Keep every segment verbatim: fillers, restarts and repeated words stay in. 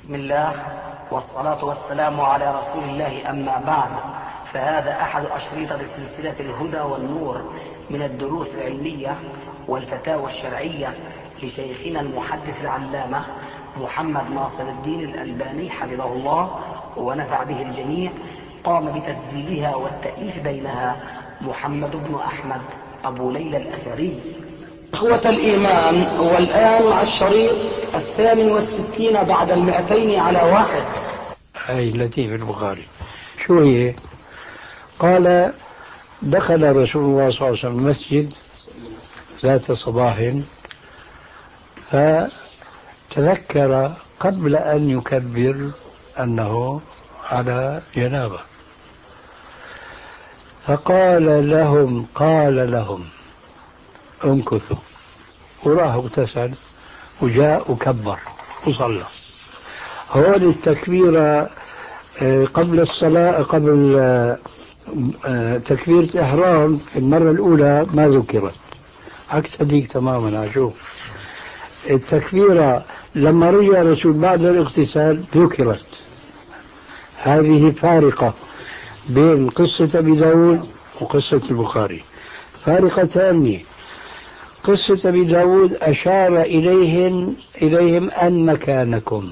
بسم الله والصلاة والسلام على رسول الله، أما بعد، فهذا أحد أشريطة سلسلة الهدى والنور من الدروس العلمية والفتاوى الشرعية لشيخنا المحدث العلامة محمد ناصر الدين الألباني حفظه الله ونفع به الجميع. قام بتسجيلها والتأليف بينها محمد بن أحمد أبو ليلى الأثري. إخوة الإيمان، والآن مع الشريط الثامن والستين بعد المئتين على واحد. هاي لطيف البخاري. شو هي؟ قال: دخل رسول الله صلى الله عليه وسلم المسجد ذات صباح فتذكر قبل أن يكبر أنه على جنابة، فقال لهم قال لهم امكثوا، وراح اغتسل وجاء وكبر وصلى. هون التكبير قبل الصلاة، قبل تكبيرة إحرام في المرة الأولى ما ذكرت، عكس هذيك تماما. أشوف التكبيرة لما رجع الرسول بعد الاغتسال ذكرت. هذه فارقة بين قصة أبي داود وقصة البخاري، فارقة ثانية. قصة أبي داود أشار إليهم إليهم أن مكانكم.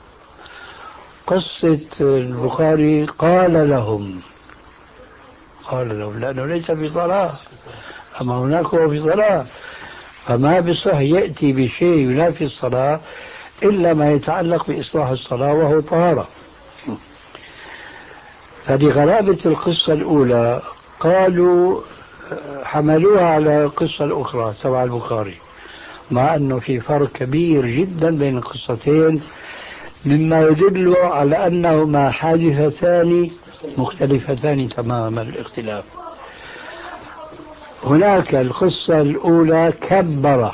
قصة البخاري قال لهم قال لهم لأنه ليس في صلاة، أما هناك هو في صلاة، فما بصح يأتي بشيء ينافي الصلاة إلا ما يتعلق بإصلاح الصلاة وهو طهارة. فلغرابة القصة الأولى قالوا حملوها على القصة الأخرى تبع البخاري، مع أنه في فرق كبير جدا بين القصتين، مما يدل على أنهما حادثتان مختلفتان تماما الاختلاف. هناك القصة الأولى كبر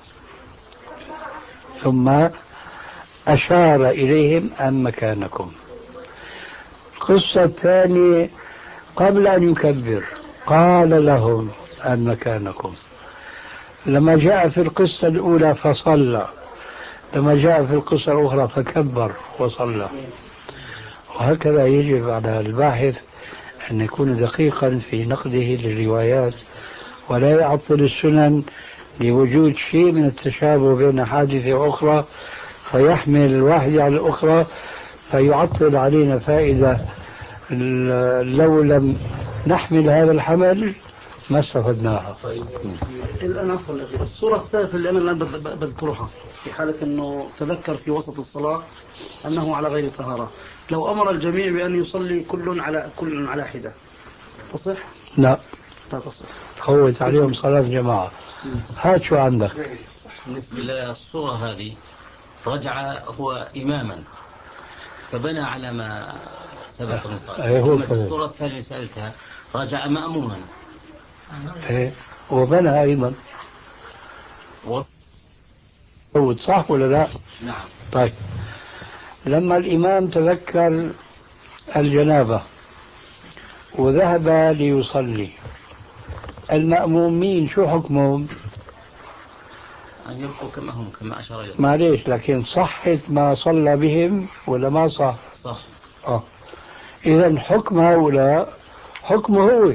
ثم أشار إليهم أن مكانكم. القصة الثانية قبل أن يكبر قال لهم أن مكانكم. لما جاء في القصة الأولى فصلى، لما جاء في القصة الأخرى فكبر وصلى. وهكذا يجب على الباحث أن يكون دقيقا في نقده للروايات، ولا يعطل السنن لوجود شيء من التشابه بين حادثة وأخرى فيحمل الواحدة على الأخرى فيعطل علينا فائدة لو لم نحمل هذا الحمل ما استفدناها. الآن أفضل الصورة الثالثة اللي أنا الآن بذكرها في حالة أنه تذكر في وسط الصلاة أنه على غير طهارة، لو أمر الجميع بأن يصلي كل على كل على حدة تصح؟ لا لا تصح. فوت عليهم صلاة جماعة. هات شو عندك. بالنسبة للصورة هذه رجع هو إماما فبنى على ما سبق من صلاة. الصورة الثانية سألتها رجع مأموما. ايه وبنى أيضا و... صح ولا لا؟ نعم. طيب، لما الإمام تذكر الجنابة وذهب ليصلي، المأمومين شو حكمهم؟ أن يبقوا كما هم كما أشار إليه. معليش، لكن صحت ما صلى بهم ولا ما صح؟ صح. آه. إذن حكم هؤلاء حكمه هو.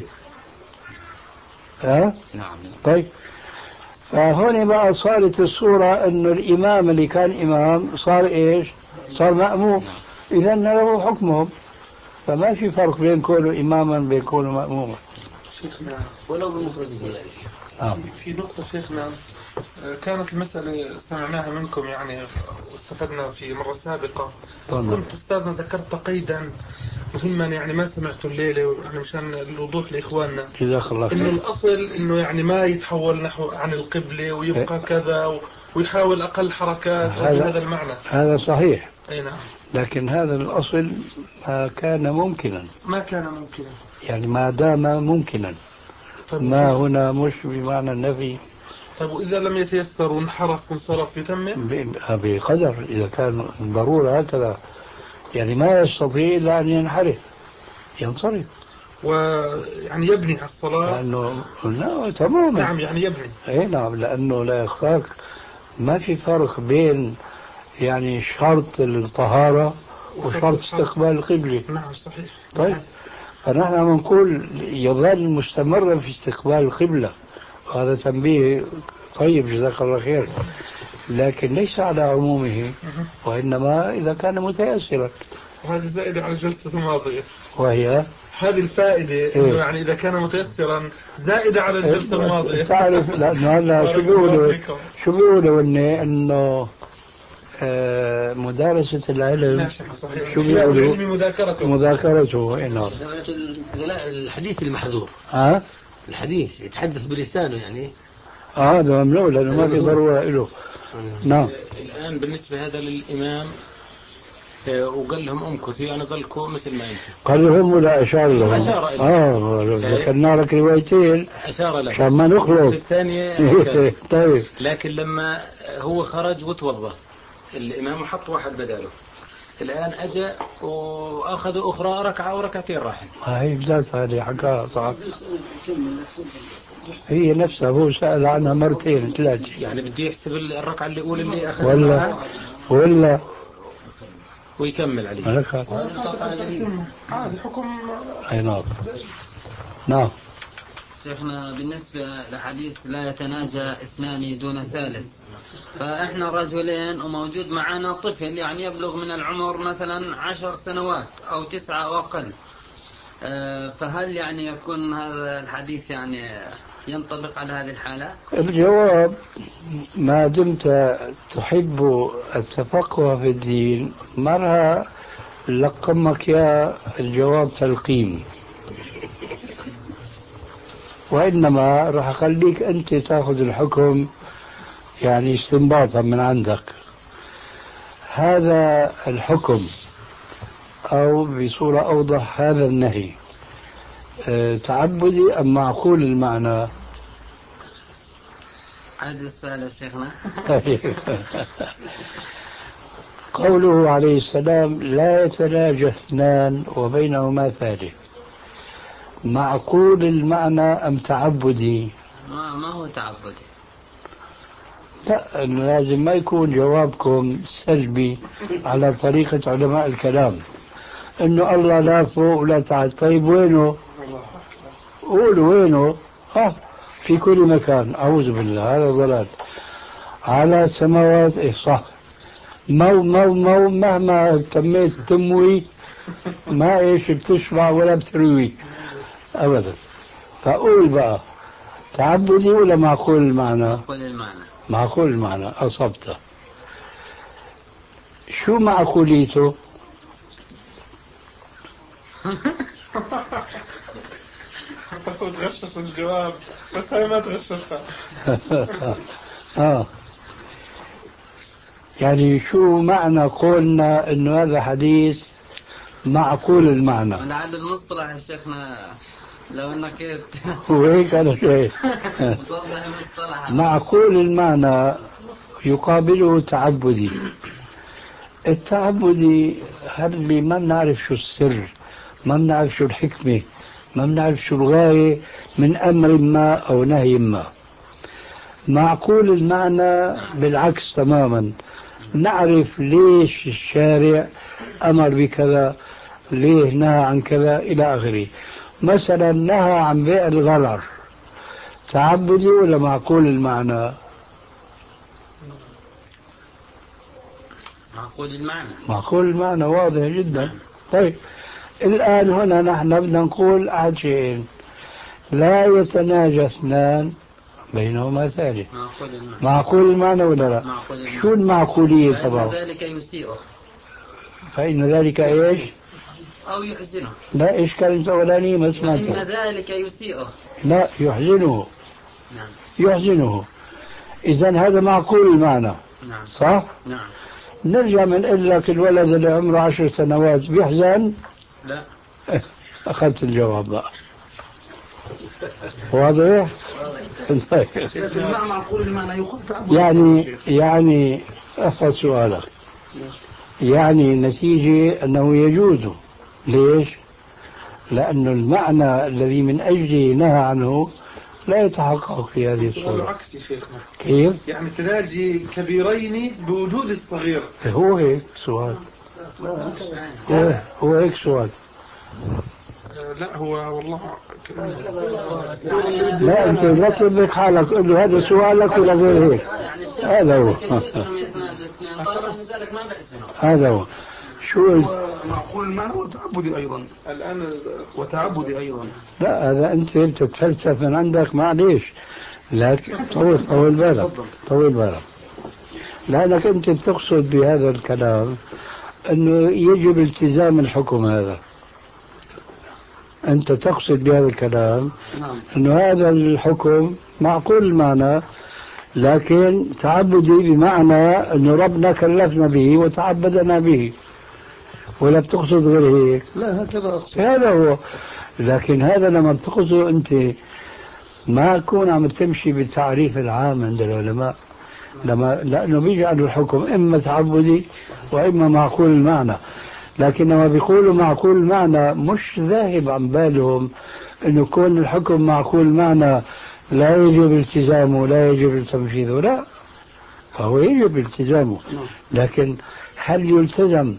ها؟ نعم. طيب، فهون بقى صارت الصورة أنه الإمام اللي كان إمام صار إيش؟ صار مأموم. نعم. إذن له حكمهم، فما في فرق بين كونه إماما بين كونه مأموما. شيخنا ولو بالمفردين. آه. في نقطة شيخنا، كانت المسألة سمعناها منكم يعني واستفدنا في مرة سابقة. طبعا. كنت أستاذنا ذكرت قيدا مهما يعني ما سمعته الليلة يعني مشان الوضوح لإخواننا، جزاك الله خير. إنه الأصل إنه يعني ما يتحول نحو عن القبلة ويبقى إيه؟ كذا ويحاول أقل حركات بهذا المعنى. هذا صحيح. أي نعم. لكن هذا الأصل ما كان ممكنا. ما كان ممكنا يعني ما دام ممكنا. طيب ما هنا مش بمعنى النفي. طيب وإذا لم يتيسر وانحرف وانصرف يتمم؟ بقدر، إذا كان ضرورة هكذا، يعني ما يستطيع إلا أن ينحرف ينصرف ويعني يبني على الصلاة. لأنه لا تماما. نعم يعني يبني. أي نعم، لأنه لا يخفاك ما في فرق بين يعني شرط الطهارة وشرط استقبال القبلة. نعم صحيح. طيب فنحن بنقول يظل مستمرا في استقبال القبلة، وهذا تنبيه طيب جزاك الله خير، لكن ليس على عمومه، وإنما إذا كان متيسرا. وهذه زائدة على الجلسة الماضية، وهي هذه الفائدة إيه؟ إنه يعني إذا كان متيسرا زائدة على الجلسة إيه؟ الماضية. تعرف لأنه هلا شو بيقولوا شو بيقولوا إني إنه آه مدارسة العلم شو بيقولوا؟ مذاكرته مذاكرته إنه الحديث المحذور. ها؟ الحديث يتحدث بلسانه يعني. اه هذا ممنوع لأنه ما في ضرورة له. نعم. الآن بالنسبة هذا للإمام وقال لهم امكثوا يعني ظلكوا مثل ما انتم. قال لهم ولا اشار لهم؟ اشار اه ذكرنا لك روايتين اشار لهم عشان ما نخلط. الثانية طيب. لكن لما هو خرج وتوضا الامام وحط واحد بداله، الان اجى واخذ اخرى ركعه وركعتين راحن. هي بذات هذه حكاها صح. هي نفسها هو سأل عنها مرتين ثلاثة. يعني بده يحسب الركعه اللي الاولى اللي اخذها ولا ولا ويكمل عليه. هذا حكم. أي نعم. نعم. شيخنا بالنسبة لحديث لا يتناجى اثنان دون ثالث، فإحنا رجلين وموجود معنا طفل يعني يبلغ من العمر مثلا عشر سنوات أو تسعة أو أقل، فهل يعني يكون هذا الحديث يعني ينطبق على هذه الحالة؟ الجواب ما دمت تحب التفقه في الدين مرة لقمك يا الجواب تلقين، وإنما راح أخليك أنت تأخذ الحكم يعني استنباطا من عندك. هذا الحكم أو بصورة أوضح هذا النهي أه تعبدي أم معقول المعنى؟ عاد السؤال يا شيخنا. قوله عليه السلام لا يتناجى اثنان وبينهما ثالث، معقول المعنى أم تعبدي؟ ما, ما هو تعبدي. لا لازم ما يكون جوابكم سلبي على طريقة علماء الكلام انه الله لا فوق ولا تحت. طيب وينه؟ قولوا وينه؟ ها في كل مكان. اعوذ بالله هذا ضلال. على سماوات إيه صح. مو مو مو مهما تميت تموي ما ايش بتشبع ولا بتروي ابدا. فقول بقى تعبدي ولا معقول المعنى؟ معقول المعنى. معقول المعنى أصبته. شو معقوليته؟ تغشش الجواب بس هي ما تغششها. آه يعني شو معنى قولنا إنه هذا حديث معقول المعنى؟ لعل المصطلح يا شيخنا لو انك وهيك انا شايف. معقول المعنى يقابله تعبدي. التعبدي هل ما بنعرف شو السر، ما بنعرف شو الحكمة، ما بنعرف شو الغاية من أمر ما أو نهي ما. معقول المعنى بالعكس تماما، نعرف ليش الشارع أمر بكذا، ليه نهى عن كذا إلى آخره. مثلا نهى عن بيع الغرر، تعبدي ولا معقول المعنى؟ معقول المعنى. معقول المعنى واضح جدا. طيب الآن هنا نحن بدنا نقول أحد شيئين، لا يتناجى اثنان بينهما ثالث. معقول المعنى. معقول المعنى ولا لا؟ معقول المعنى. شو المعقولية طبعا؟ فإن ذلك يسيئه. فإن ذلك إيش؟ أو يحزنه. لا إيش كانت أولانية ما سمعته. فإن ذلك يسيئه. لا يحزنه. نعم. يحزنه. إذن هذا معقول المعنى. نعم. صح؟ نعم. نرجع من لك الولد اللي عمره عشر سنوات بيحزن؟ لا. أخذت الجواب بقى. واضح؟ لكن مع معقول المعنى يقول تعبد. يعني يعني أحفظ سؤالك. يعني النتيجة أنه يجوز. ليش؟ لأن المعنى الذي من أجله نهى عنه لا يتحقق في هذه سؤال الصورة. عكسي شيخنا، كيف؟ يعني تناجي كبيرين بوجود الصغير. هو هيك سؤال، هو, هو هيك سؤال. آه لا هو والله لا أنت ذكر لك حالك قل له هذا سؤالك ولا غير هيك. هذا هو هذا هو شو معقول المعنى وتعبدي أيضا الآن وتعبدي أيضا. لا هذا أنت بتتفلسف من عندك معليش، لكن طول طول بالك طول بالك لأنك أنت بتقصد بهذا الكلام أنه يجب التزام الحكم هذا. أنت تقصد بهذا الكلام أنه هذا الحكم معقول المعنى لكن تعبدي بمعنى أنه ربنا كلفنا به وتعبدنا به، ولا بتقصد غير هيك؟ لا هكذا أقصد. هذا هو. لكن هذا لما بتقصده أنت ما تكون عم تمشي بالتعريف العام عند العلماء، لما لأنه بيجعلوا الحكم إما تعبدي وإما معقول المعنى. لكن لما بيقولوا معقول المعنى مش ذاهب عن بالهم أنه كون الحكم معقول المعنى لا يجب التزامه لا يجب تنفيذه، لا فهو يجب التزامه، لكن هل يلتزم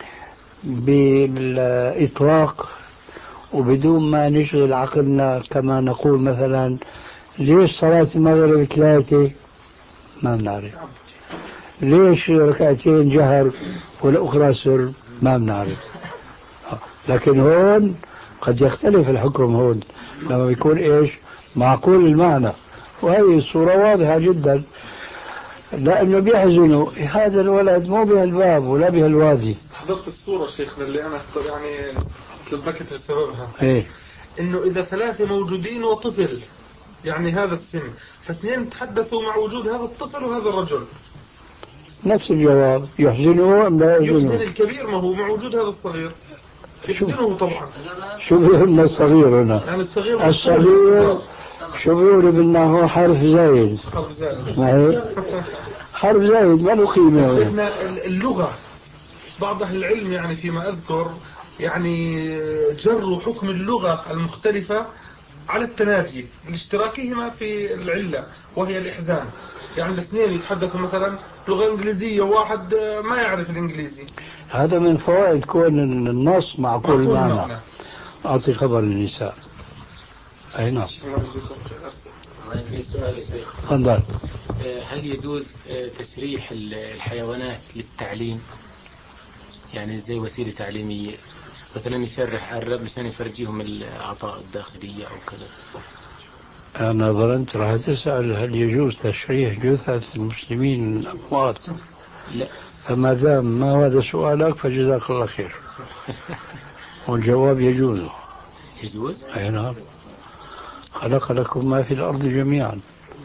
بالإطلاق وبدون ما نشغل عقلنا كما نقول مثلا ليش صلاة المغرب ثلاثة ما بنعرف، ليش ركعتين جهر والأخرى سر ما بنعرف. لكن هون قد يختلف الحكم هون لما بيكون إيش معقول المعنى، وهذه الصورة واضحة جدا. لأنه بيحزنوا هذا الولد مو بهالباب ولا بهالوادي. حضرت الصورة شيخنا اللي أنا يعني تلبكت بسببها إيه؟ إنه إذا ثلاثة موجودين وطفل يعني هذا السن، فاثنين تحدثوا مع وجود هذا الطفل وهذا الرجل، نفس الجواب يحزنه أم لا يحزنه؟ يحزن الكبير ما هو مع وجود هذا الصغير، يحزنه طبعا. شو بيقولنا الصغير هنا؟ يعني الصغير الصغير شو بيقولوا بدنا هو حرف زايد، حرف زائد ما هي حرف زايد ما له قيمة. اللغة بعض أهل العلم يعني فيما أذكر يعني جروا حكم اللغة المختلفة على التناجي لاشتراكهما في العلة وهي الإحزان. يعني الاثنين يتحدثوا مثلا لغة إنجليزية وواحد ما يعرف الإنجليزي. هذا من فوائد كون النص معقول المعنى. أعطي خبر النساء. أي نعم. في سؤال شيخ. تفضل. هل يجوز تشريح الحيوانات للتعليم؟ يعني زي وسيلة تعليمية مثلا يشرح عرب مشان يفرجيهم الأعضاء الداخلية أو كذا. أنا ظننت راح تسأل هل يجوز تشريح جثث المسلمين الأموات. لا. فما دام ما هذا سؤالك فجزاك الله خير. والجواب يجوز. يجوز؟ أي نعم. خلق لكم ما في الأرض جميعا.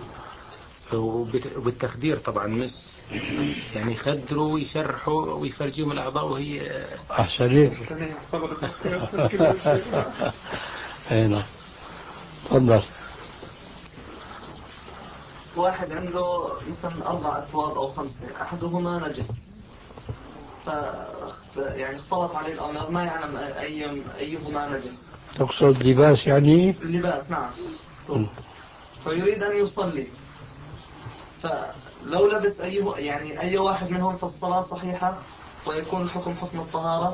وبالتخدير طبعا مش يعني يخدروا ويشرحوا ويفرجيهم الأعضاء وهي أحسن ليه. أي نعم. تفضل. واحد عنده مثلا أربع أثواب أو خمسة أحدهما نجس ف يعني اختلط عليه الأمر ما يعلم أي أيهما نجس. تقصد لباس يعني؟ اللباس نعم. فيريد أن يصلي فلو لبس أيه يعني أي واحد منهم فالصلاة صحيحة ويكون الحكم حكم الطهارة.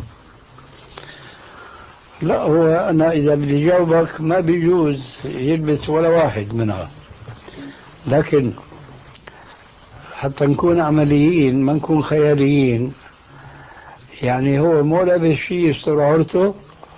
لا هو أنا إذا بدي جاوبك ما بيجوز يلبس ولا واحد منها، لكن حتى نكون عمليين ما نكون خياليين. يعني هو مو لابس شيء يستر عورته؟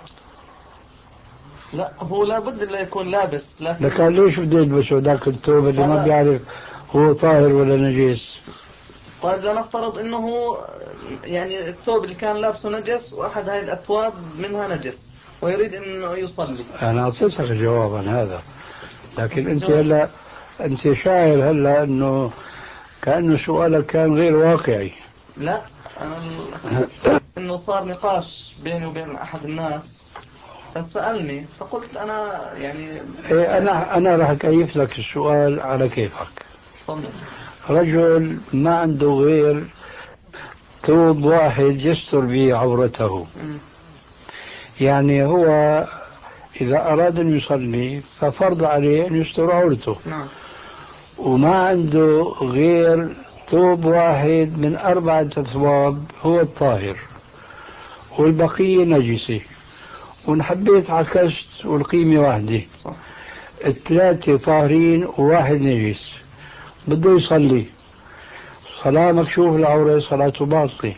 لا هو لابد إلا يكون لابس. لكن لكن ليش بده يلبسه ذاك الثوب اللي ما بيعرف هو طاهر ولا نجس؟ طيب لنفترض انه يعني الثوب اللي كان لابسه نجس واحد هاي الاثواب منها نجس ويريد انه يصلي. انا اعطيتك جواب عن هذا، لكن انت هلا انت شاعر هلا انه كأنه سؤالك كان غير واقعي. لا انا انه صار نقاش بيني وبين احد الناس فسألني فقلت انا يعني إيه انا انا راح اكيف لك السؤال على كيفك. تفضل. رجل ما عنده غير ثوب واحد يستر به عورته، يعني هو إذا أراد أن يصلي ففرض عليه أن يستر عورته. نعم. وما عنده غير ثوب واحد من أربعة أثواب هو الطاهر والبقية نجسة، وإن حبيت عكست والقيمة واحدة. صح. الثلاثة طاهرين وواحد نجس، بده يصلي صلاة مكشوف العورة، صلاته باطلة.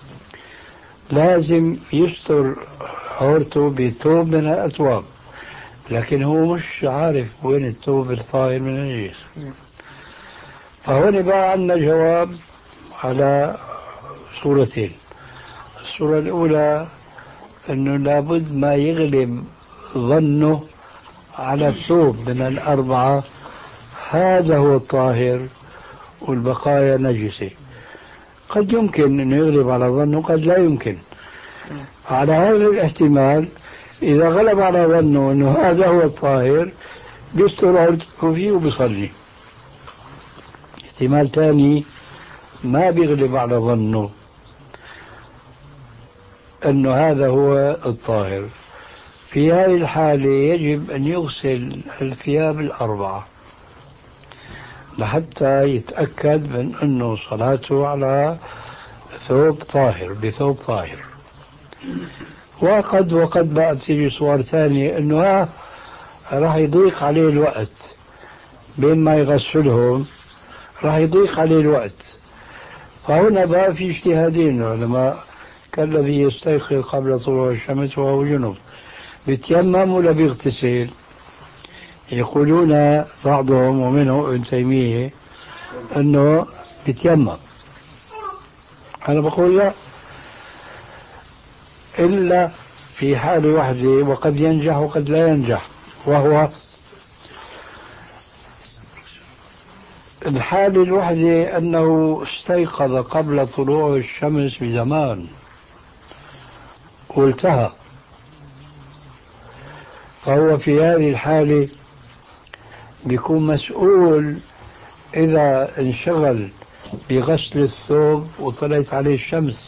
لازم يستر عورته بثوب من الأثواب، لكن هو مش عارف وين الثوب الطاهر من النجس. فهون بقى عندنا جواب على صورتين. الصورة الأولى أنه لابد ما يغلب ظنه على الثوب من الأربعة، هذا هو الطاهر والبقايا نجسة. قد يمكن أن يغلب على ظنه، قد لا يمكن. على هذا الاحتمال إذا غلب على ظنه أنه هذا هو الطاهر بيستر عورته فيه وبيصلي. احتمال ثاني ما بيغلب على ظنه أنه هذا هو الطاهر، في هذه الحالة يجب أن يغسل الثياب الأربعة لحتى يتأكد من أنه صلاته على ثوب طاهر بثوب طاهر. وقد وقد بقى بتيجي صور ثانية أنه راح يضيق عليه الوقت بين ما يغسلهم، راح يضيق عليه الوقت. فهنا بقى في اجتهادين العلماء، كالذي يستيقظ قبل طلوع الشمس وهو جنب بيتيمم ولا بيغتسل؟ يقولون بعضهم ومنه ابن تيمية أنه بيتيمم. أنا بقول لا، إلا في حالة واحدة وقد ينجح وقد لا ينجح، وهو الحالة الوحدة أنه استيقظ قبل طلوع الشمس بزمان والتهى، فهو في هذه الحالة بيكون مسؤول إذا انشغل بغسل الثوب وطلعت عليه الشمس.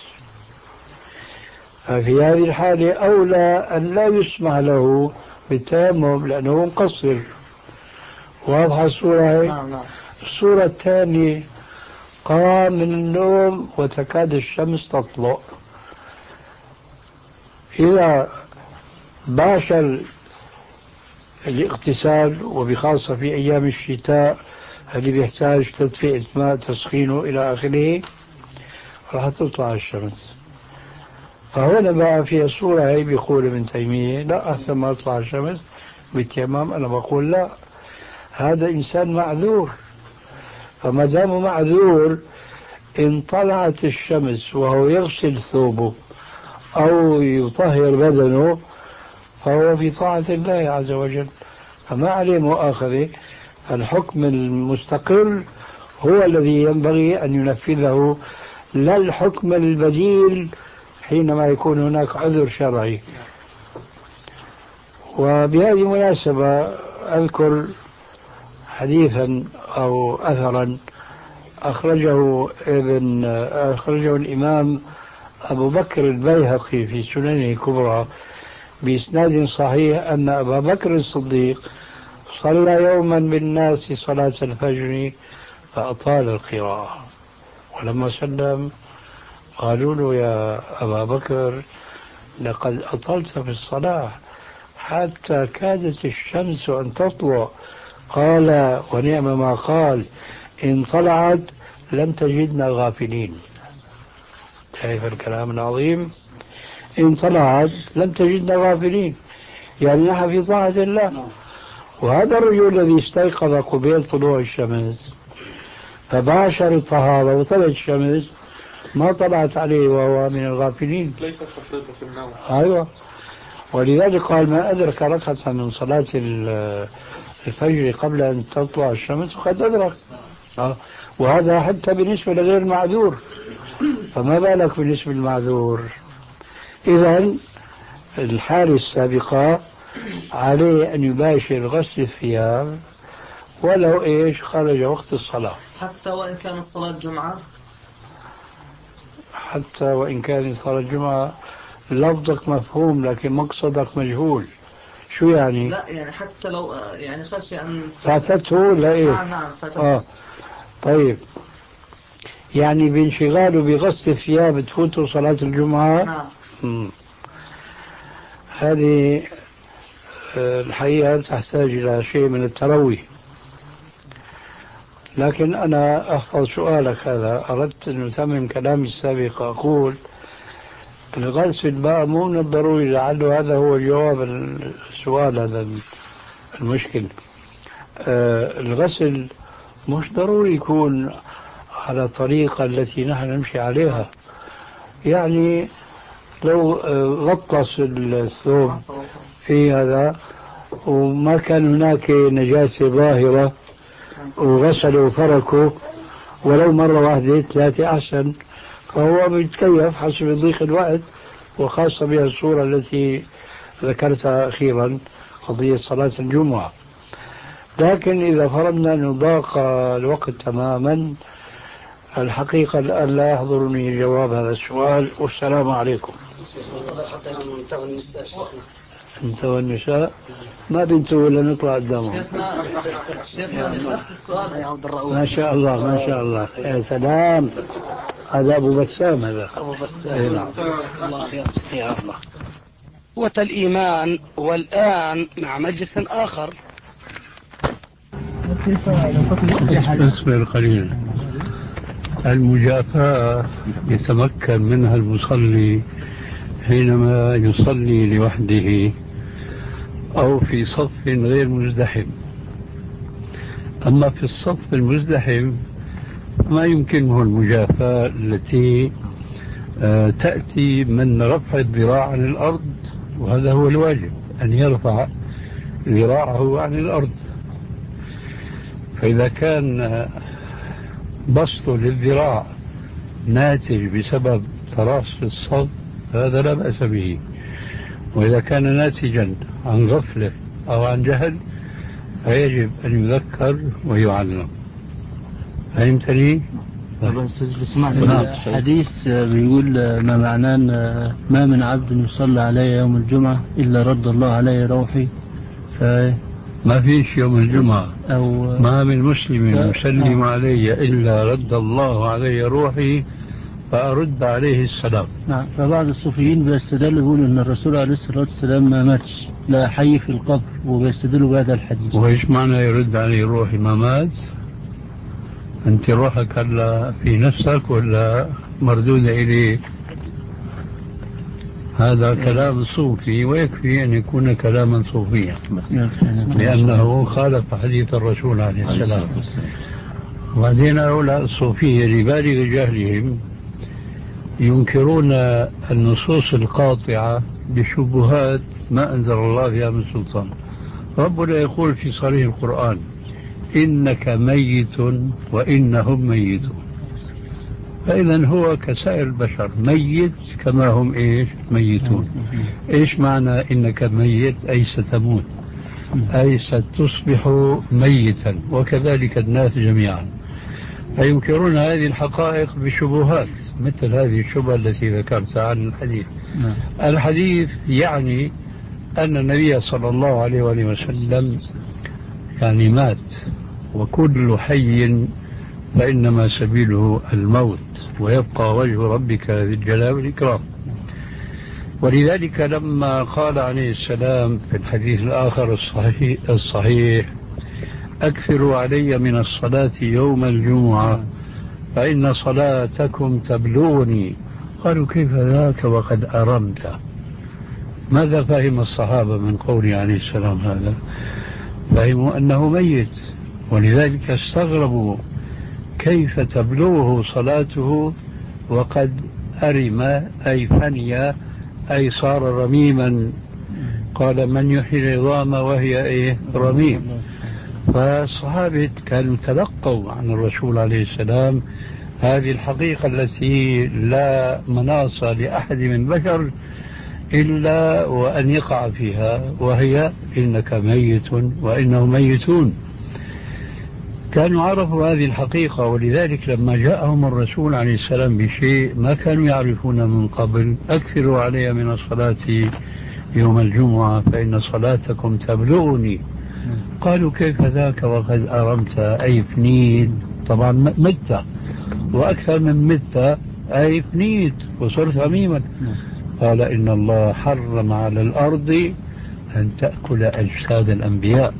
ففي هذه الحالة أولى أن لا يسمح له بالتيمم لأنه مقصر. واضحة الصورة هي؟ نعم نعم. الصورة الثانية قام من النوم وتكاد الشمس تطلع، إذا باشر الاغتسال وبخاصة في أيام الشتاء اللي بيحتاج تدفئة ماء تسخينه إلى آخره راح تطلع الشمس. فهنا بقى في الصورة هي بيقول ابن تيمية لا، أحسن ما تطلع الشمس بالتيمم. أنا بقول لا، هذا إنسان معذور، فما دام معذور إن طلعت الشمس وهو يغسل ثوبه أو يطهر بدنه فهو في طاعة الله عز وجل، فما عليه مؤاخذة. الحكم المستقل هو الذي ينبغي أن ينفذه، لا الحكم البديل حينما يكون هناك عذر شرعي. وبهذه المناسبة أذكر حديثا أو أثرا أخرجه ابن أخرجه الإمام أبو بكر البيهقي في سننه الكبرى بإسناد صحيح أن أبا بكر الصديق صلى يوما بالناس صلاة الفجر فأطال القراءة، ولما سلم قالوا له يا أبا بكر لقد أطلت في الصلاة حتى كادت الشمس أن تطلع. قال ونعم ما قال، إن طلعت لم تجدنا غافلين. شايف الكلام العظيم؟ إن طلعت لم تجدنا غافلين، يعني نحن في طاعة الله. وهذا الرجل الذي استيقظ قبيل طلوع الشمس فباشر الطهارة وطلعت الشمس ما طلعت عليه وهو من الغافلين، ليست تفريطه في النوم. أيوة. ولذلك قال ما أدرك ركعة من صلاة الفجر قبل أن تطلع الشمس فقد أدرك. وهذا حتى بالنسبة لغير المعذور، فما بالك بالنسبة للمعذور؟ إذن الحالة السابقة عليه أن يباشر غسل الثياب ولو إيش خرج وقت الصلاة، حتى وإن كانت صلاة جمعة. حتى وإن كانت صلاة جمعة. لفظك مفهوم لكن مقصدك مجهول. شو يعني؟ لا يعني حتى لو يعني خشي أن فاتته لا إيه؟ نعم نعم فاتته. آه. طيب يعني بانشغاله بغسل الثياب تفوته صلاة الجمعة؟ نعم. مم. هذه الحقيقة تحتاج إلى شيء من التروي، لكن أنا أحفظ سؤالك هذا. أردت أن أتمم كلامي السابق، أقول الغسل بقى مو من الضروري، لعله هذا هو جواب السؤال هذا المشكل. آه الغسل مش ضروري يكون على الطريقة التي نحن نمشي عليها. يعني لو غطس الثوب في هذا وما كان هناك نجاسة ظاهرة وغسلوا وفركوا ولو مرة واحدة ثلاثة أحسن، فهو بيتكيف حسب ضيق الوقت، وخاصة بها الصورة التي ذكرتها أخيرا قضية صلاة الجمعة. لكن إذا فرضنا أن ضاق الوقت تماما، الحقيقة الآن لا يحضرني جواب هذا السؤال. والسلام عليكم. انت والنساء ما بنتوا ولا نطلع قدامهم؟ شيخنا نفس السؤال. ما شاء الله ما شاء الله، يا سلام. هذا أبو بسام، هذا أبو بسام. الله خير يا الله. قوة الإيمان. والآن مع مجلس آخر. اصبر قليلا. المجافاة يتمكن منها المصلي حينما يصلي لوحده أو في صف غير مزدحم. أما في الصف المزدحم ما يمكنه المجافاة التي تأتي من رفع الذراع عن الأرض، وهذا هو الواجب، أن يرفع ذراعه عن الأرض. فإذا كان بسط للذراع ناتج بسبب تراص الصف هذا لا بأس به، وإذا كان ناتجا عن غفلة أو عن جهل فيجب أن يذكر ويعلم. فهمتني؟ حديث بيقول ما معناه ما من عبد يصلى علي يوم الجمعة إلا رد الله علي روحي. ما فيش يوم الجمعة أو ما من مسلم يسلم علي إلا رد الله علي روحي فأرد عليه السلام. نعم. فبعض الصوفيين بيستدلوا يقولوا أن الرسول عليه الصلاة والسلام ما ماتش، لا حي في القبر، وبيستدلوا بهذا الحديث. وإيش معنى يرد عليه روحي؟ ما مات؟ أنت روحك هلا في نفسك ولا مردودة إليك؟ هذا كلام صوفي، ويكفي أن يكون كلاما صوفيا لأنه خالف حديث الرسول عليه السلام. وبعدين هؤلاء الصوفية لبالغ جهلهم ينكرون النصوص القاطعة بشبهات ما أنزل الله بها من سلطان. ربنا يقول في صريح القرآن إنك ميت وإنهم ميتون. فإذا هو كسائر البشر ميت كما هم إيش ميتون. إيش معنى إنك ميت؟ أي ستموت، أي ستصبح ميتا، وكذلك الناس جميعا. فينكرون هذه الحقائق بشبهات مثل هذه الشبهة التي ذكرتها عن الحديث. الحديث يعني أن النبي صلى الله عليه وآله وسلم يعني مات، وكل حي فإنما سبيله الموت، ويبقى وجه ربك ذي الجلال والإكرام. ولذلك لما قال عليه السلام في الحديث الآخر الصحيح, الصحيح أكثروا علي من الصلاة يوم الجمعة فإن صلاتكم تبلغني. قالوا كيف ذاك وقد أرمت؟ ماذا فهم الصحابة من قوله عليه السلام هذا؟ فهموا أنه ميت، ولذلك استغربوا كيف تبلغه صلاته وقد أرم أي فني أي صار رميما. قال من يحيي العظام وهي إيه رميم. فالصحابة كانوا تلقوا عن الرسول عليه السلام هذه الحقيقة التي لا مناص لأحد من بشر إلا وأن يقع فيها، وهي إنك ميت وإنهم ميتون. كانوا عرفوا هذه الحقيقة، ولذلك لما جاءهم الرسول عليه السلام بشيء ما كانوا يعرفون من قبل أكثروا علي من الصلاة يوم الجمعة فإن صلاتكم تبلغني. قالوا كيف ذاك وقد أرمت أي فنيت، طبعا مت وأكثر من مت أي فنيت وصرت رميما. قال إن الله حرم على الأرض أن تأكل أجساد الأنبياء.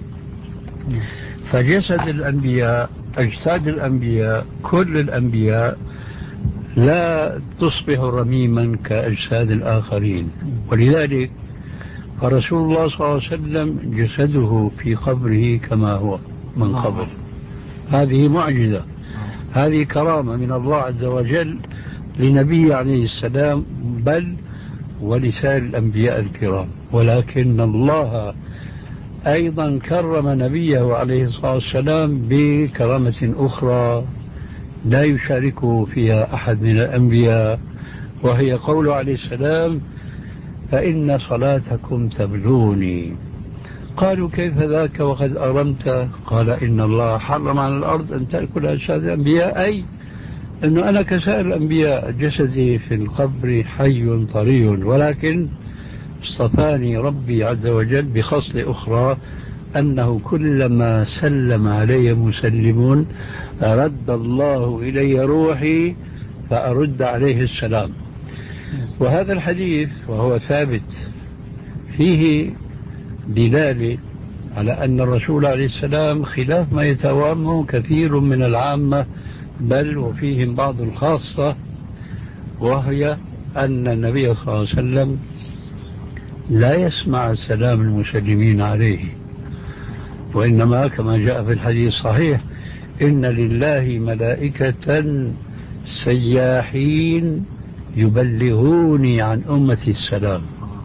فجسد الأنبياء، أجساد الأنبياء، كل الأنبياء لا تصبح رميما كأجساد الآخرين. ولذلك فرسول الله صلى الله عليه وسلم جسده في قبره كما هو من قبل. هذه معجزة، هذه كرامة من الله عز وجل لنبيه عليه السلام، بل ولسائر الأنبياء الكرام. ولكن الله أيضا كرم نبيه عليه الصلاة والسلام بكرامة أخرى لا يشاركه فيها أحد من الأنبياء، وهي قوله عليه السلام فإن صلاتكم تبلغني. قالوا كيف ذاك وقد أرمت؟ قال إن الله حرم على الأرض أن تأكل أجساد الأنبياء، أي أنه أنا كسائر الأنبياء جسدي في القبر حي طري، ولكن اصطفاني ربي عز وجل بخصلة أخرى، أنه كلما سلم علي مسلمون رد الله إلي روحي فأرد عليه السلام. وهذا الحديث وهو ثابت فيه دلالة على أن الرسول عليه السلام خلاف ما يتوهمه كثير من العامة، بل وفيهم بعض الخاصة، وهي أن النبي صلى الله عليه وسلم لا يسمع سلام المسلمين عليه، وإنما كما جاء في الحديث الصحيح إن لله ملائكة سياحين يبلغوني عن أمتي السلام.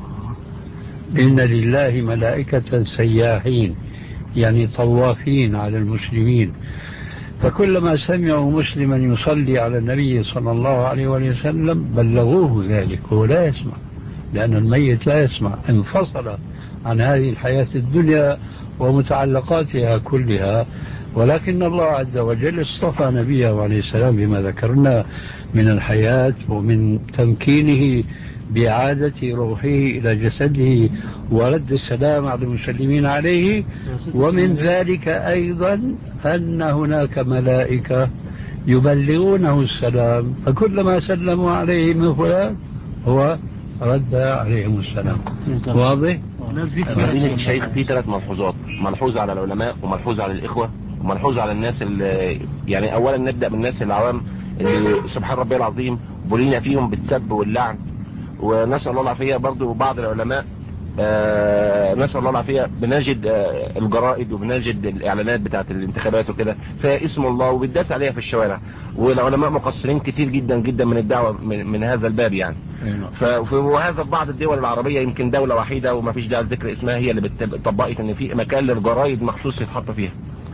إن لله ملائكة سياحين يعني طوافين على المسلمين، فكلما سمعوا مسلما يصلي على النبي صلى الله عليه وسلم بلغوه ذلك. هو لا يسمع، لأن الميت لا يسمع، انفصل عن هذه الحياة الدنيا ومتعلقاتها كلها. ولكن الله عز وجل اصطفى نبيه عليه السلام بما ذكرنا من الحياة ومن تمكينه بإعادة روحه إلى جسده ورد السلام على المسلمين عليه. ومن ذلك أيضا أن هناك ملائكة يبلغونه السلام، فكلما سلموا عليه من فلان هو رد عليهم السلام. واضح؟ فضيلة الشيخ في ثلاث ملحوظات، ملحوظة على العلماء وملحوظة على الإخوة وملحوظة على الناس اللي يعني أولا نبدأ بالناس العوام اللي سبحان ربي العظيم بلينا فيهم بالسب واللعن، ونسأل الله العافية. برضو بعض العلماء آه نسأل الله العافية بنجد آه الجرائد وبنجد الإعلانات بتاعت الانتخابات وكده فاسم الله وبيداس عليها في الشوارع، والعلماء مقصرين كتير جدا جدا من الدعوة من, من هذا الباب يعني. وهذا في بعض الدول العربية يمكن دولة وحيدة وما فيش داعي لذكر اسمها هي اللي طبقت ان في مكان للجرائد مخصوص يتحط فيها.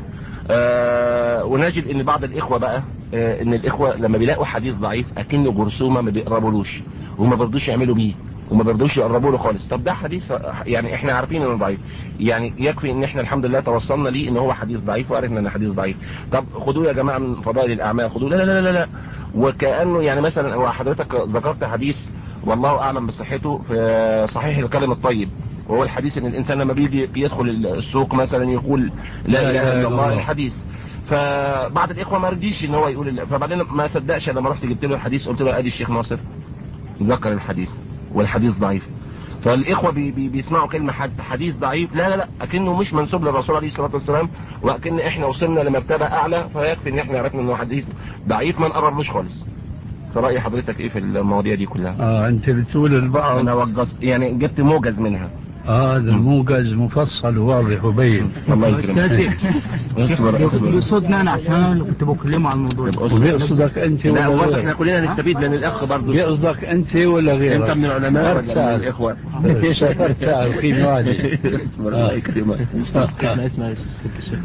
آه ونجد ان بعض الاخوة بقى آه ان الاخوة لما بيلاقوا حديث ضعيف اكنه جرثومة ما بيقربولوش وما بيرضوش يعملوا بيه وما بيرضوش يقربوا له خالص. طب ده حديث يعني احنا عارفين انه ضعيف، يعني يكفي ان احنا الحمد لله توصلنا ليه ان هو حديث ضعيف وعرفنا انه حديث ضعيف. طب خدوه يا جماعة من فضائل الاعمال، خدوه. لا لا لا لا وكأنه يعني مثلا وحضرتك ذكرت حديث والله اعلم بصحته في صحيح الكلم الطيب، وهو الحديث ان الانسان لما بيجي بيدخل السوق مثلا يقول لا اله الا الله الحديث. فبعض الاخوه ما رضيش ان هو يقول، فبعدين ما صدقش لما رحت جبت له الحديث قلت له ادي الشيخ ناصر ذكر الحديث والحديث ضعيف. فالاخوه بي بي بيسمعوا كلمه حديث ضعيف لا لا لا اكنه مش منسوب للرسول عليه الصلاه والسلام، واكن احنا وصلنا لمرتبه اعلى، فيكفي ان احنا عرفنا انه حديث ضعيف ما نقربلوش خالص. فرأي حضرتك ايه في المواضيع دي كلها؟ اه انت بتقول البعض انا وجزت يعني جبت موجز منها. اه هذا الموجز مفصل وواضح وبين. الله يكرمك. اصبر اصبر بيقصدنا انا عشان انا اللي كنت بكلمه عن الموضوع ده. وبيقصدك انت لا ولا واضح احنا كلنا نستفيد لان الاخ برضه بيقصدك انت ولا غيرك؟ انت من العلماء ولا من الاخوه؟ شكرت ساعه قيمه واجب. اصبر الله يكرمك. اسمع اسمع الشيخ.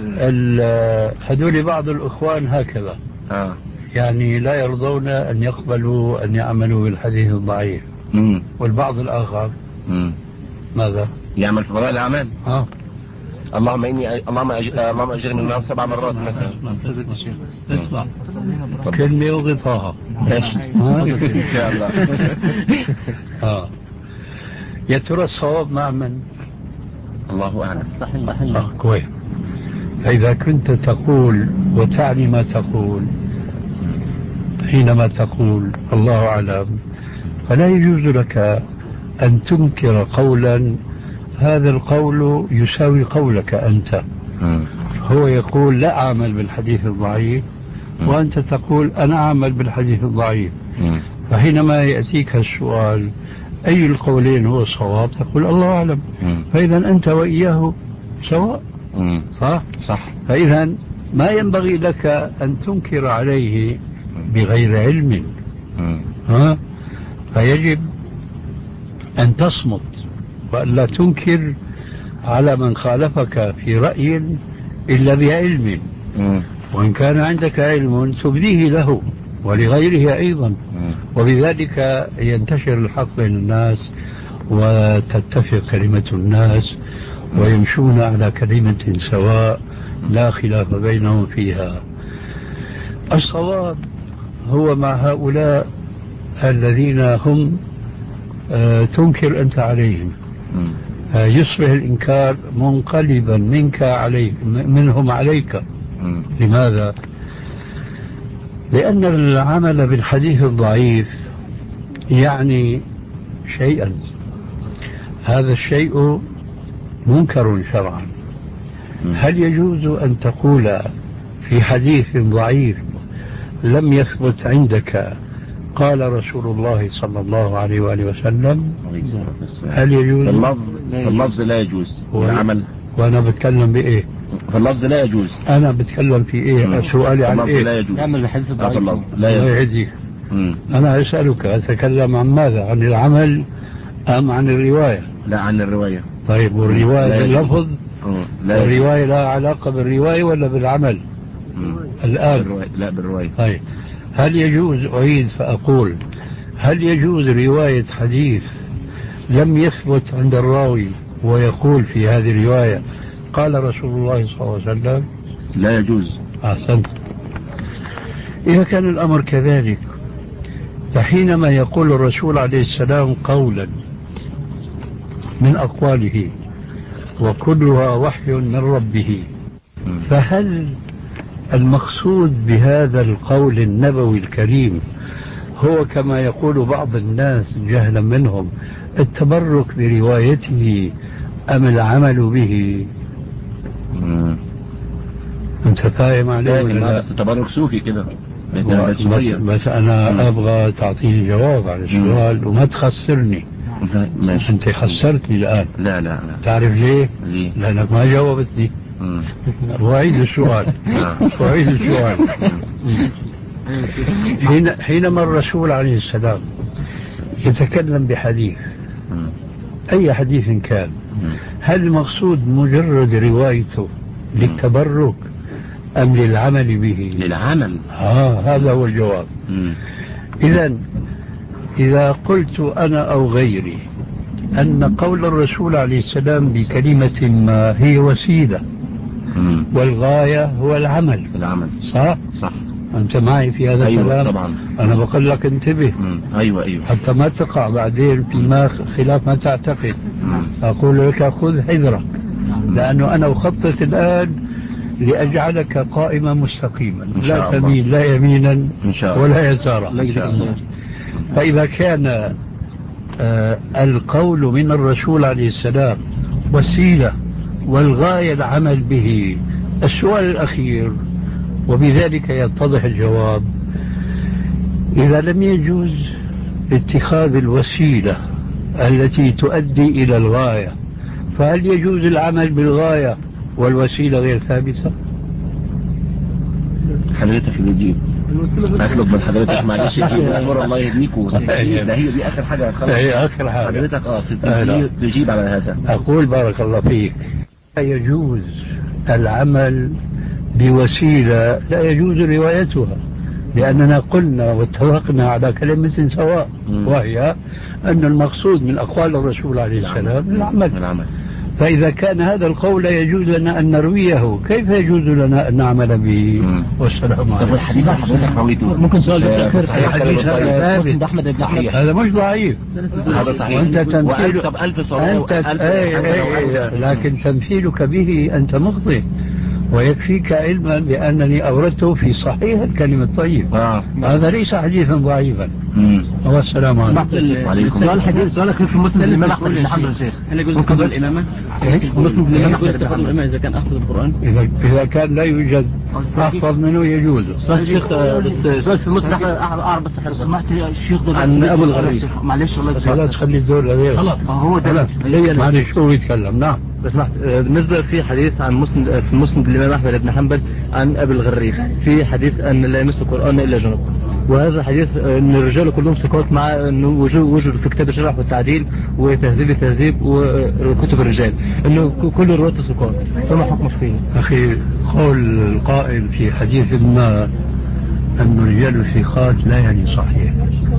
هذول بعض الاخوان هكذا اه يعني لا يرضون ان يقبلوا ان يعملوا بالحديث الضعيف. امم والبعض الاخر امم ماذا؟ يعمل في فضائل الاعمال. اه اللهم اني اللهم أج... اللهم اجرني من النار سبع مرات مثلا. اسمع كلمه وغطاها ماشي ان شاء الله. اه يا ترى الصواب مع من؟ الله أعلم. صحيح. آه كويس. فإذا كنت تقول وتعني ما تقول حينما تقول الله أعلم، فلا يجوز لك أن تنكر قولا هذا القول يساوي قولك أنت. م. هو يقول لا أعمل بالحديث الضعيف م. وأنت تقول أنا أعمل بالحديث الضعيف. م. فحينما يأتيك السؤال أي القولين هو الصواب تقول الله أعلم. م. فإذا أنت وإياه سواء. م. صح؟ صح. فإذا ما ينبغي لك أن تنكر عليه بغير علم. م. ها؟ فيجب أن تصمت وألا تنكر على من خالفك في رأي إلا بعلم. م. وإن كان عندك علم تبديه له ولغيره أيضا. م. وبذلك ينتشر الحق بين الناس وتتفق كلمة الناس ويمشون على كلمة سواء لا خلاف بينهم فيها. الصواب هو مع هؤلاء الذين هم آه تنكر أنت عليهم. آه يصبح الإنكار منقلبا منك عليك منهم عليك. م. لماذا؟ لأن العمل بالحديث الضعيف يعني شيئا، هذا الشيء منكر شرعا. هل يجوز أن تقول في حديث ضعيف لم يثبت عندك قال رسول الله صلى الله عليه وآله وسلم؟ هل يجوز؟ اللفظ اللفظ لا يجوز العمل. وأنا بتكلم بإيه؟ فاللفظ لا يجوز. أنا بتكلم في إيه؟ مم. سؤالي عن إيه؟ لا يجوز. نعمل الحديث الضعيف. لا يجوز. أنا أسألك أتكلم عن ماذا؟ عن العمل أم عن الرواية؟ لا عن الرواية. طيب والرواية باللفظ؟ لا الرواية لا علاقة بالرواية ولا بالعمل؟ مم. الآن بالرواية. لا بالرواية. طيب هل يجوز أعيد فأقول هل يجوز رواية حديث لم يثبت عند الراوي ويقول في هذه الرواية قال رسول الله صلى الله عليه وسلم؟ لا يجوز. أحسنت. إذا كان الأمر كذلك فحينما يقول الرسول عليه السلام قولا من أقواله وكلها وحي من ربه، فهل المقصود بهذا القول النبوي الكريم هو كما يقول بعض الناس جهلا منهم التبرك بروايته أم العمل به؟ مم. أنت فاهم عليه ولا لا؟ بس تبرك صوفي كده. بس, بس أنا مم. أبغى تعطيني جواب على السؤال وما تخسرني. ماشي. أنت خسرتني الآن. لا لا لا. تعرف ليه؟ ليه؟ لأنك ما جاوبتني. وأعيد السؤال. وأعيد السؤال. حين حينما الرسول عليه السلام يتكلم بحديث أي حديث كان، هل المقصود مجرد روايته للتبرك أم للعمل به؟ للعمل. آه هذا هو الجواب. إذن إذا قلت أنا أو غيري أن قول الرسول عليه السلام بكلمة ما هي وسيلة مم. والغاية هو العمل. العمل. صح؟ صح. أنت معي في هذا أيوة الكلام؟ طبعا. أنا بقول لك انتبه. مم. أيوة أيوة. حتى ما تقع بعدين فيما خلاف ما تعتقد. مم. أقول لك خذ حذرك، لأنه أنا أخطط الآن لأجعلك قائما مستقيما لا تميل لا يمينا إن شاء الله. ولا يسارا. إن شاء الله. فإذا كان آه القول من الرسول عليه السلام وسيلة والغاية العمل به، السؤال الأخير وبذلك يتضح الجواب، إذا لم يجوز اتخاذ الوسيلة التي تؤدي إلى الغاية، فهل يجوز العمل بالغاية والوسيلة غير ثابتة؟ حضرتك اللي تجيب أطلب من حضرتك معلش تجيب أمر الله يهديك وتستعيد. ده هي دي آخر حاجة خلاص. هي آخر حاجة حضرتك اه تجيب, تجيب على هذا. أقول بارك الله فيك لا يجوز العمل بوسيلة لا يجوز روايتها، لأننا قلنا واتفقنا على كلمة سواء وهي أن المقصود من أقوال الرسول عليه السلام العمل. العمل. فإذا كان هذا القول لا يجوز لنا أن نرويه، كيف يجوز لنا أن نعمل به؟ والسلام عليكم. الحديث حضرتك رويته ممكن سؤال أخير؟ الحديث هذا أحمد بن صحيح، هذا مش ضعيف، هذا صحيح. وأنت تمثيل ألف أنت أي أي لكن تمثيلك به أنت مخطئ، ويكفيك علما بأنني أوردته في صحيح الكلمة الطيب. آه. هذا ليس حديثا ضعيفا. والسلام عليكم. سؤال حديث سؤال أخير في مسلم الإمام أحمد بن حنبل شيخ، هل يجوز تفضل الإمامة؟ مسلم الإمام أحمد بن حنبل الإمامة إذا كان أحفظ القرآن؟ إذا إذا كان لا يوجد أحفظ منه يجوز. سؤال الشيخ بس سؤال في مسلم أعرف بس حضرتك سمعت الشيخ ده عن أبو الغريب، معلش الله يسامحك. خلاص خلي الدور لغيره. خلاص هو ده معلش هو يتكلم. نعم بس سمحت. بالنسبة في حديث عن مسلم في مسلم الإمام أحمد بن حنبل عن أبي الغريب، في حديث أن لا يمس القرآن إلا جنب، وهذا حديث أن الرجال كلهم ثقات مع أنه وجود وجود في كتاب الشرح والتعديل وتهذيب التهذيب وكتب الرجال أنه كل الرواة ثقات، فما حكمك فيه؟ أخي قول القائل في حديث ما أن الرجال ثقات لا يعني صحيح،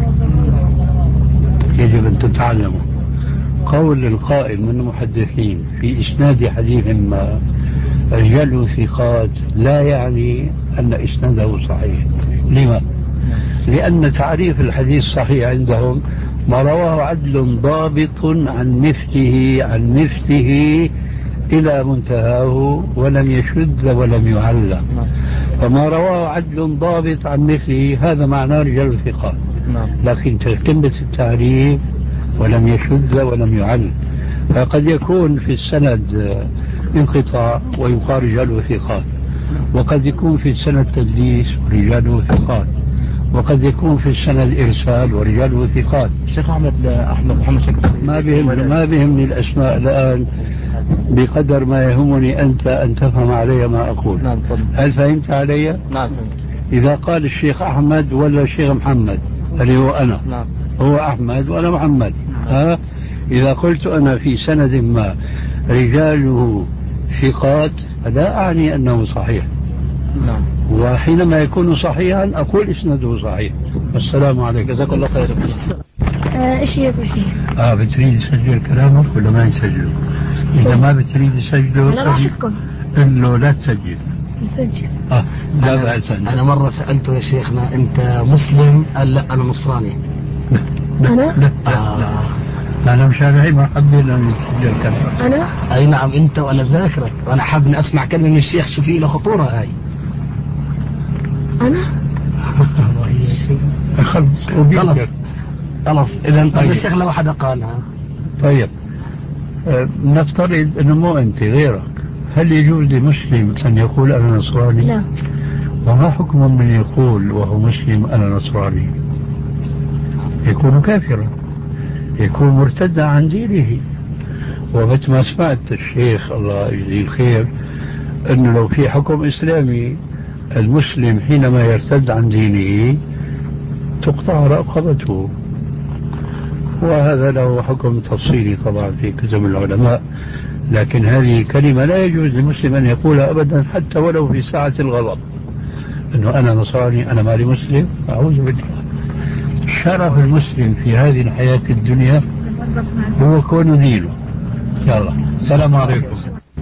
يجب أن تتعلموا. قول القائل من المحدثين في إسناد حديث ما رجال ثقات لا يعني أن إسناده صحيح. لما؟ لأن تعريف الحديث صحيح عندهم ما رواه عدل ضابط عن مثله عن مثله إلى منتهاه ولم يشذ ولم يعلى. فما رواه عدل ضابط عن مثله هذا معناه رجال ثقات، لكن تكملة التعريف ولم يشذ ولم يعل. فقد يكون في السند انقطاع ويقال رجال ثقات، وقد يكون في السند تدليس ورجال ثقات، وقد يكون في السند إرسال ورجال ثقات. الشيخ أحمد أحمد محمد شكر ما بهم ما بهمني الأسماء الآن بقدر ما يهمني أنت أن تفهم علي ما أقول. نعم. هل فهمت علي؟ نعم فهمت. إذا قال الشيخ أحمد ولا الشيخ محمد اللي هو أنا، نعم. هو أحمد وأنا محمد. ها إذا قلت أنا في سند ما رجاله ثقات لا أعني أنه صحيح. نعم. وحينما يكون صحيحا أقول إسناده صحيح. السلام عليكم. جزاك الله خير. ايش يبغى فيه؟ اه بتريد تسجل كلامك ولا ما يسجل؟ إذا ما بتريد تسجله أنا راح أشوفكم. قل له لا تسجل. نسجل. اه لا أنا, بأس. أنا مرة سألته يا شيخنا أنت مسلم؟ قال لا أنا نصراني. لا أنا؟ لا آه. لا أنا مشان ما حبينا نسجل كلامك. أنا؟ أي نعم أنت، وأنا ذاكرك، وأنا حاب أن أسمع كلمة من الشيخ شو فيه له خطورة هاي. أنا؟ خلص خلص إذا طيب. طيب. الشيخ لو حدا قالها. طيب أه نفترض أنه مو أنت غيرك، هل يجوز لمسلم أن يقول أنا نصراني؟ لا. وما حكم من يقول وهو مسلم أنا نصراني؟ يكون كافرا، يكون مرتدا عن دينه. ومثل ما سمعت الشيخ الله يجزيه الخير أنه لو في حكم إسلامي المسلم حينما يرتد عن دينه تقطع رقبته، وهذا له حكم تفصيلي طبعا في كتب العلماء، لكن هذه كلمة لا يجوز للمسلم أن يقولها أبدا حتى ولو في ساعة الغضب، أنه أنا نصراني أنا مالي مسلم. أعوذ بالله. شرف المسلم في هذه الحياة الدنيا هو كون دينه. يلا السلام عليكم.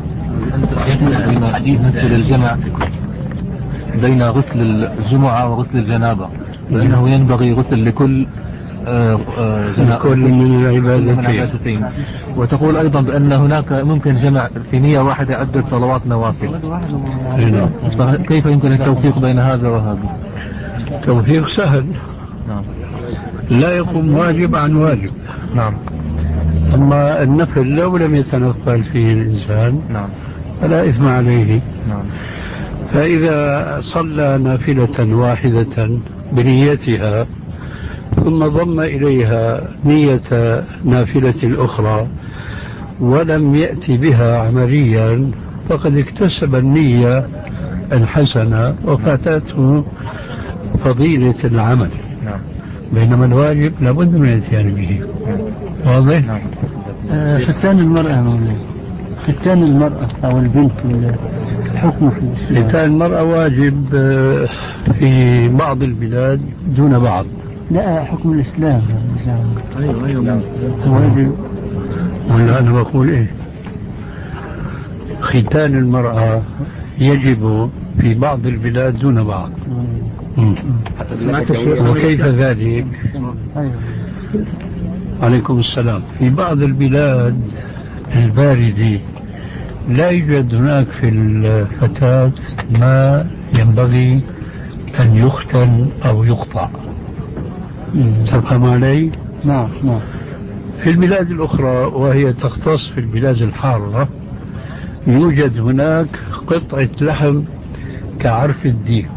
بالنسبة للجمع بين غسل الجمعة وغسل الجنابة، لأنه ينبغي غسل لكل كل من العبادتين. وتقول أيضا بأن هناك ممكن جمع في نية واحدة عدة صلوات نوافل، كيف يمكن التوفيق بين هذا وهذا؟ توفيق سهل. نعم. لا يقوم واجب عن واجب. نعم. أما النفل لو لم يتنفل فيه الإنسان نعم فلا إثم عليه. نعم. فإذا صلى نافلة واحدة بنيتها ثم ضم إليها نية نافلة الأخرى ولم يأتي بها عمليا فقد اكتسب النية الحسنة وفاتته فضيلة العمل. نعم. بينما الواجب لابد من الاتيان به. واضح؟ نعم. ختان المرأة ختان المرأة أو البنت الحكم في الإسلام. ختان المرأة واجب في بعض البلاد دون بعض. لا حكم الإسلام. أيوة أيوة واجب. ولا أنا بقول إيه؟ ختان المرأة يجب في بعض البلاد دون بعض. وكيف ذلك؟ عليكم السلام. في بعض البلاد الباردة لا يوجد هناك في الفتاة ما ينبغي أن يختن أو يقطع. تفهم علي؟ نعم نعم. في البلاد الأخرى وهي تختص في البلاد الحارة يوجد هناك قطعة لحم كعرف الديك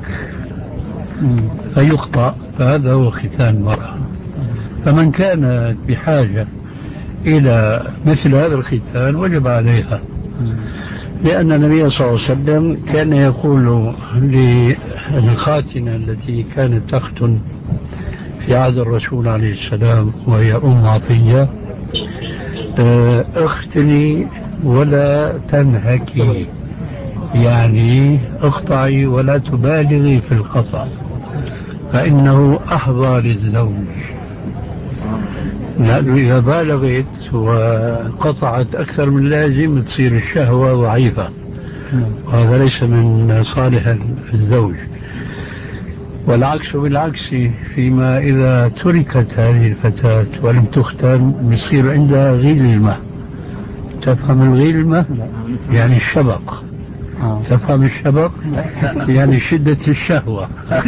فيقطع، فهذا هو ختان المرأة. فمن كانت بحاجة إلى مثل هذا الختان وجب عليها، لأن النبي صلى الله عليه وسلم كان يقول للخاتنة التي كانت تختن في عهد الرسول عليه السلام وهي أم عطية: اختني ولا تنهكي، يعني اقطعي ولا تبالغي في القطع فإنه أحظى للزوج، لأنه إذا بالغت وقطعت أكثر من لازم تصير الشهوة ضعيفة، وهذا ليس من صالح الزوج. والعكس بالعكس، فيما إذا تركت هذه الفتاة ولم تختن بيصير عندها غلمة. تفهم الغلمة؟ يعني الشبق. تفهم الشبق؟ يعني شدة الشهوة.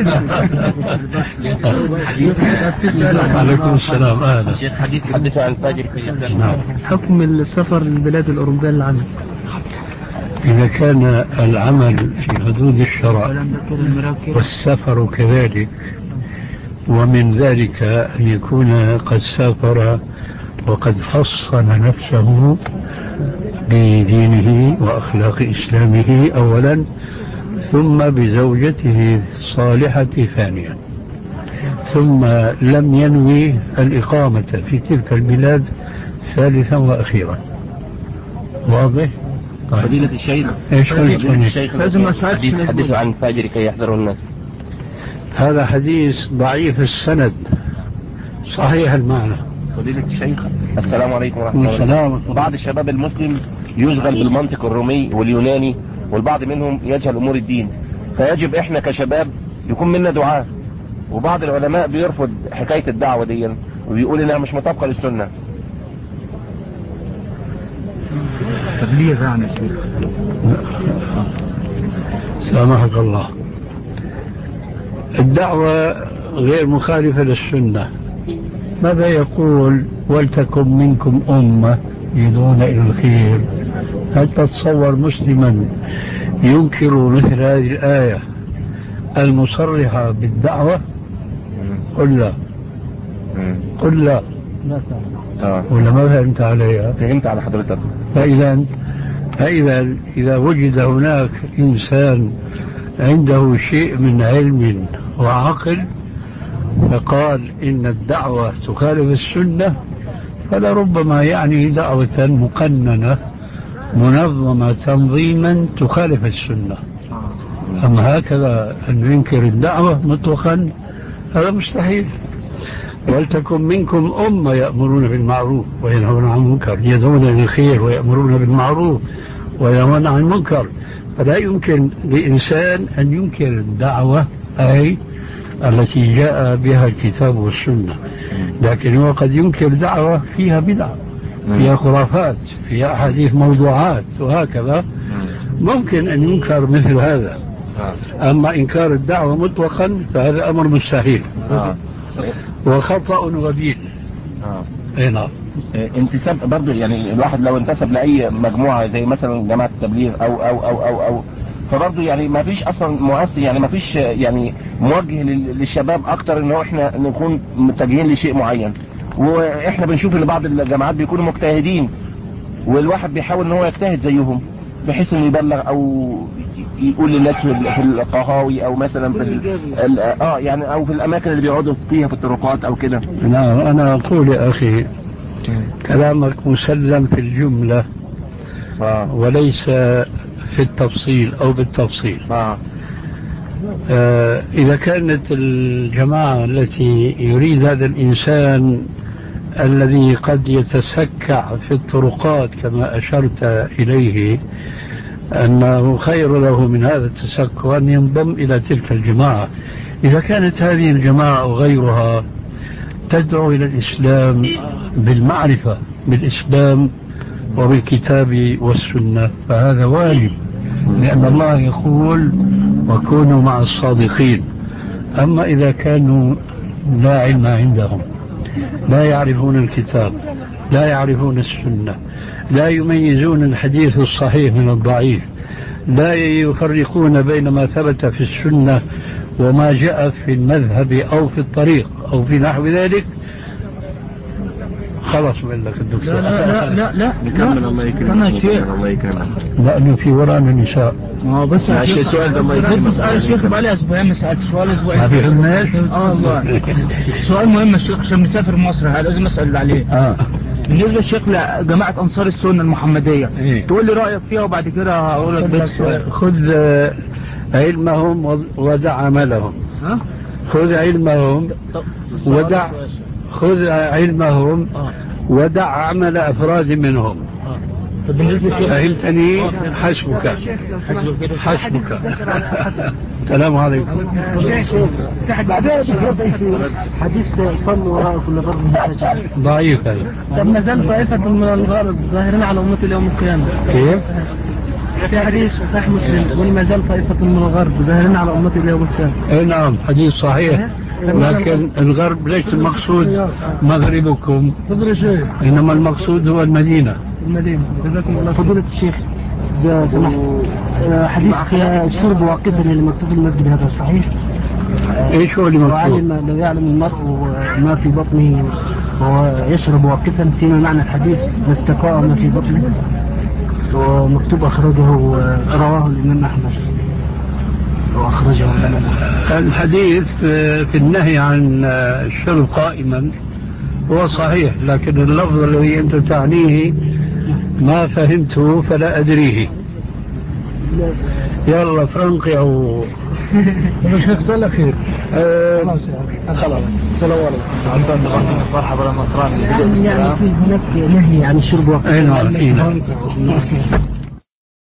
عليكم السلام. أهلا. شيخ حديث حدث عن فاجر. نعم. حكم السفر للبلاد الأوروبية للعمل إذا كان العمل في حدود الشرع والسفر كذلك، ومن ذلك أن يكون قد سافر وقد حصن نفسه بدينه وأخلاق إسلامه أولا، ثم بزوجته الصالحة ثانيا، ثم لم ينوي الإقامة في تلك البلاد ثالثا وأخيرا. واضح؟ فضيلة الشيخ، ايش قلت؟ الشيخ حديث حدث عن فاجر كي يحذر الناس. هذا حديث ضعيف السند صحيح المعنى. فضيلة الشيخ، السلام عليكم ورحمة الله وبركاته. بعض الشباب المسلم يشغل بالمنطق الرومي واليوناني، والبعض منهم يجهل أمور الدين، فيجب إحنا كشباب يكون منا دعاء. وبعض العلماء بيرفض حكاية الدعوة دي وبيقول إنها مش مطابقة للسنة. تبليغ يعني شيخ. سامحك الله. الدعوة غير مخالفة للسنة. ماذا يقول؟ ولتكن منكم أمة يدعون إلى الخير. هل تتصور مسلما ينكر مثل هذه الآية المصرحة بالدعوة؟ قل لا. قل لا. ولا ما فهمت عليها؟ فهمت على حضرتك. فإذا فإذا إذا وجد هناك إنسان عنده شيء من علم وعقل فقال إن الدعوة تخالف السنة، فلربما يعني دعوة مقننة منظمة تنظيما تخالف السنة. أما هكذا أن ينكر الدعوة مطلقا هذا مستحيل. ولتكن منكم أمة يأمرون بالمعروف وينهون عن المنكر، يدعون إلى الخير ويأمرون بالمعروف وينهون عن المنكر. فلا يمكن لإنسان أن ينكر الدعوة أي التي جاء بها الكتاب والسنة، لكن هو قد ينكر دعوة فيها بدعة، فيها خرافات، فيها أحاديث موضوعات وهكذا، ممكن أن ينكر مثل هذا. أما إنكار الدعوة مطلقا فهذا أمر مستحيل وخطأ وبيل. اي نعم. انتساب برضه، يعني الواحد لو انتسب لأي مجموعة زي مثلا جماعة التبليغ أو أو أو أو أو فبرضه يعني ما فيش أصلا مؤثر، يعني ما فيش يعني موجه للشباب أكتر إنه إحنا نكون متجهين لشيء معين. وإحنا بنشوف إن بعض الجماعات بيكونوا مجتهدين والواحد بيحاول إن هو يجتهد زيهم بحيث إنه يبلغ أو يقول للناس في القهاوي او مثلا في اه يعني او في الاماكن اللي بيقعدوا فيها في الطرقات او كده. نعم. انا اقول يا اخي كلامك مسلم في الجملة آه. وليس في التفصيل او بالتفصيل. آه. آه اذا كانت الجماعة التي يريد هذا الانسان الذي قد يتسكع في الطرقات كما اشرت اليه أنه خير له من هذا التسكع أن ينضم إلى تلك الجماعة. إذا كانت هذه الجماعة أو غيرها تدعو إلى الإسلام بالمعرفة بالإسلام وبالكتاب والسنة فهذا واجب، لأن الله يقول وكونوا مع الصادقين. أما إذا كانوا لا علم عندهم، لا يعرفون الكتاب، لا يعرفون السنة، لا يميزون الحديث الصحيح من الضعيف، لا يفرقون بين ما ثبت في السنة وما جاء في المذهب أو في الطريق أو في نحو ذلك، خلاص بقول لك الدكتور. لا لا لا لا نكمل. الله يكرمك. الله يكرمك. لأنه في ورانا نساء. اه بس السؤال ده الله يكرمك. بس سؤال الشيخ بقى لي اسبوعين ما سالتش سؤال اسبوعين. ما بيهمناش. اه والله سؤال مهم الشيخ عشان مسافر مصر هذا لازم اسال عليه. اه بالنسبه للشيخ لجماعه انصار السنه المحمديه إيه؟ تقول لي رايك فيها وبعد كده هقول لك بيت السؤال. خذ علمهم ودع عملهم. ها؟ خذ علمهم ودع خذ علمهم ودع عمل أفراد منهم. طب بالنسبه للشيخ فهمتني؟ حسبك حسبك. السلام عليكم. بعدين حديث صلوا وراء كل بر ضعيف هذا. طب ما زال طائفه من الغرب ظاهرين على امه اليوم القيامه. كيف؟ في حديث في صحيح مسلم يقول ما زال طائفه من الغرب ظاهرين على امه اليوم القيامه. اي نعم حديث صحيح، لكن الغرب ليس المقصود مغربكم، انما المقصود هو المدينه. المدينه. جزاكم الله. فضيلة الشيخ إذا سمحت، حديث الشرب واقفا اللي مكتوب في المسجد هذا صحيح؟ ايش هو اللي لو مكتوب؟ علم لو يعلم المرء ما في بطنه وهو يشرب واقفا فيما معنى الحديث لاستقاء ما في بطنه، ومكتوب أخرجه رواه الإمام أحمد وأخرجه الإمام أحمد. الحديث في النهي عن الشرب قائما هو صحيح، لكن اللفظ الذي أنت تعنيه ما فهمته فلا أدريه. يلا فرنقي أو الشيخ صلى خير. أه خلاص السلام عليكم. مرحبا النصراني. يعني في هناك نهي عن الشرب وقت. أي نعم.